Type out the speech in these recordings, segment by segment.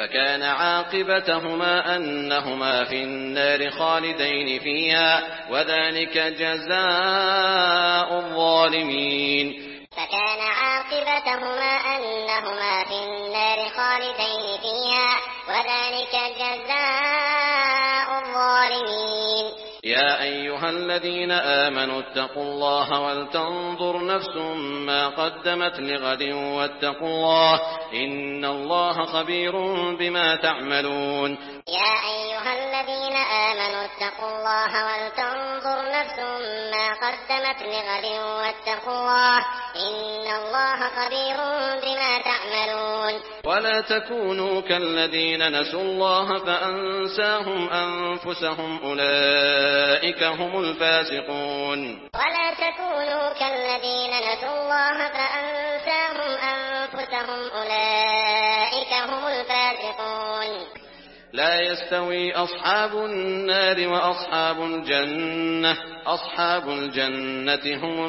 فكان عاقبتهما أنهما في النار خالدين فيها وذلك جزاء الظالمين. فكان عاقبتهما أنهما في النار خالدين فيها وذلك جزاء الظالمين. يا أيها الذين آمنوا اتقوا الله ولتنظر نفس ما قدمت لغد واتقوا الله إن الله خبير بما تعملون. يا أيها الذين آمنوا اتقوا الله ولتنظر نفس ما قدمت لغد واتقوا الله إن الله خبير بما تعملون. ولا تكونوا كالذين نسوا الله فأنساهم أنفسهم أولئك هم الفاسقون. ولا تكونوا كالذين نسوا الله فأنساهم أنفسهم أولئك هم الفاسقون. لا يستوي أصحاب النار وأصحاب الجنة أصحاب الجنة هم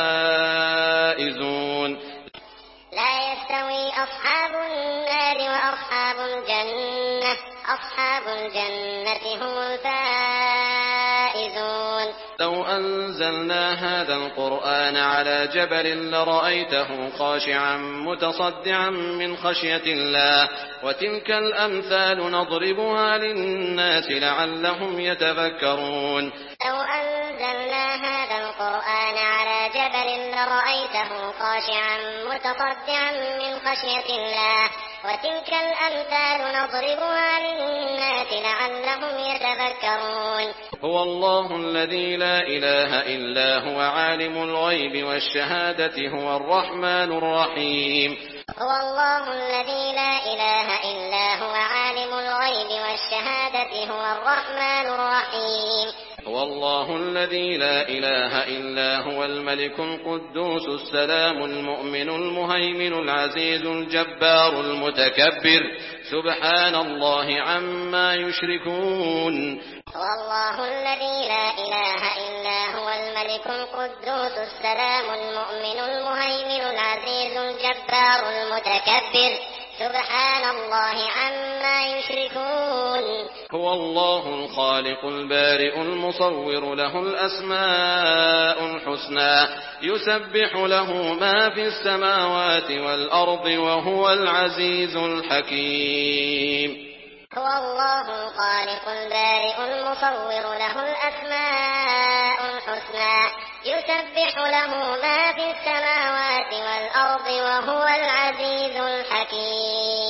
الفائزون. لا يستوي أصحاب النار وأصحاب الجنة أصحاب الجنة هم الفائزون. لو أنزلنا هذا القرآن على جبل لرأيته خاشعا متصدعا من خشية الله وتلك الأمثال نضربها للناس لعلهم يتفكرون. لو أنزلنا هذا القرآن على جبل لرأيته خاشعا متصدعا من خشية الله وتلك الأمثال نضربها للناس لعلهم يتفكرون. هو الله الذي لا إله إلا هو عالم الغيب والشهادة هو الرحمن الرحيم. هو الله الذي لا إله إلا هو عالم الغيب والشهادة هو الرحمن الرحيم. هو الله الذي لا إله إلا هو الملك القدوس السلام المؤمن المهيمن العزيز الجبار المتكبر سبحان الله عما يشركون. هو الله الذي لا إله إلا هو الملك القدوس السلام المؤمن المهيمن العزيز الجبار المتكبر سبحان الله عما يشركون. هو الله الخالق البارئ المصور له الأسماء الحسنى يسبح له ما في السماوات والأرض وهو العزيز الحكيم. هو الله الخالق البارئ المصور له الأسماء الحسنى يسبح له ما في السماوات والأرض وهو العزيز الحكيم.